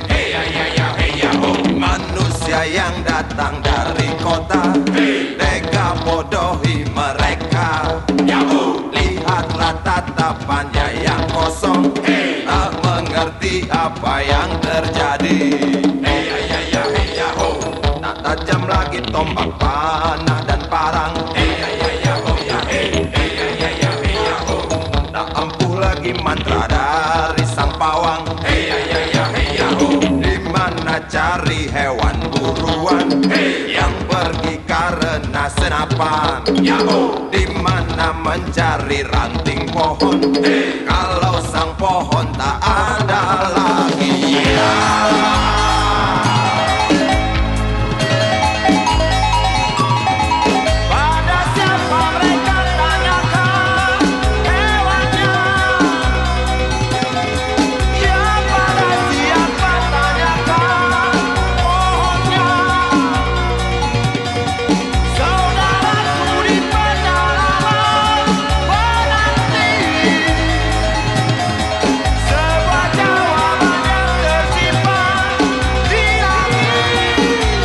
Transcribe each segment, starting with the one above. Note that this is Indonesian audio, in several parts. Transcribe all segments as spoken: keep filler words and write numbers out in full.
Hey ya ya ya, hey ya ho. Manusia yang datang dari kota, tega bodohi mereka. Yahoo. Lihatlah tatapannya yang kosong, tak mengerti apa yang terjadi. Hey ya ya ya, hey ya ho. Tak tajam lagi tombak panah dan parang, Hey ya ya ya ho ya hey. Hey ya ya ya, hey ya ho. tak ampuh lagi mantra dari sang pawang. Hey ya ya ya, hey ya ho. Di mana cari hewan buruan yang pergi karena senapan? Yahoo. Di mana mencari ranting pohon kalau sang pohon tak ada lagi? Pada siapa mereka tanyakan hewannya? Ya pada siapa tanyakan pohonnya? Saudaraku di pedalaman menanti sebuah jawaban yang tersimpan di langit.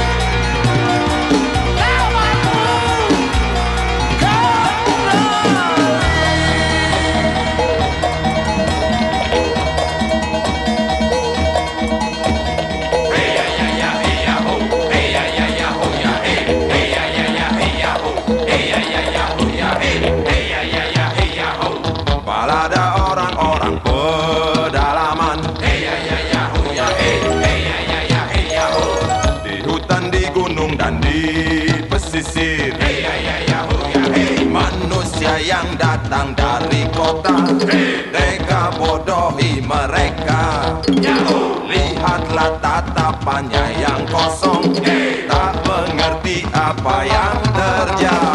Hey ya ya ya, hey ya ho. Hey ya ya ya ho ya hey. Hey ya ya ya, hey ya ho. Hey ya ya ya ho ya hey. Hey ya ya ya, hey ya ho. Balada orang-orang pedalaman Hey ya ya ya ho ya hey. Hey ya ya ya, hey ya ho. di hutan, di gunung dan di pesisir. Hey ya ya ya ho ya hey. Manusia yang datang dari kota, tega bodohi mereka. Yahoo. Lihatlah tatapannya yang kosong, tak mengerti apa yang terjadi.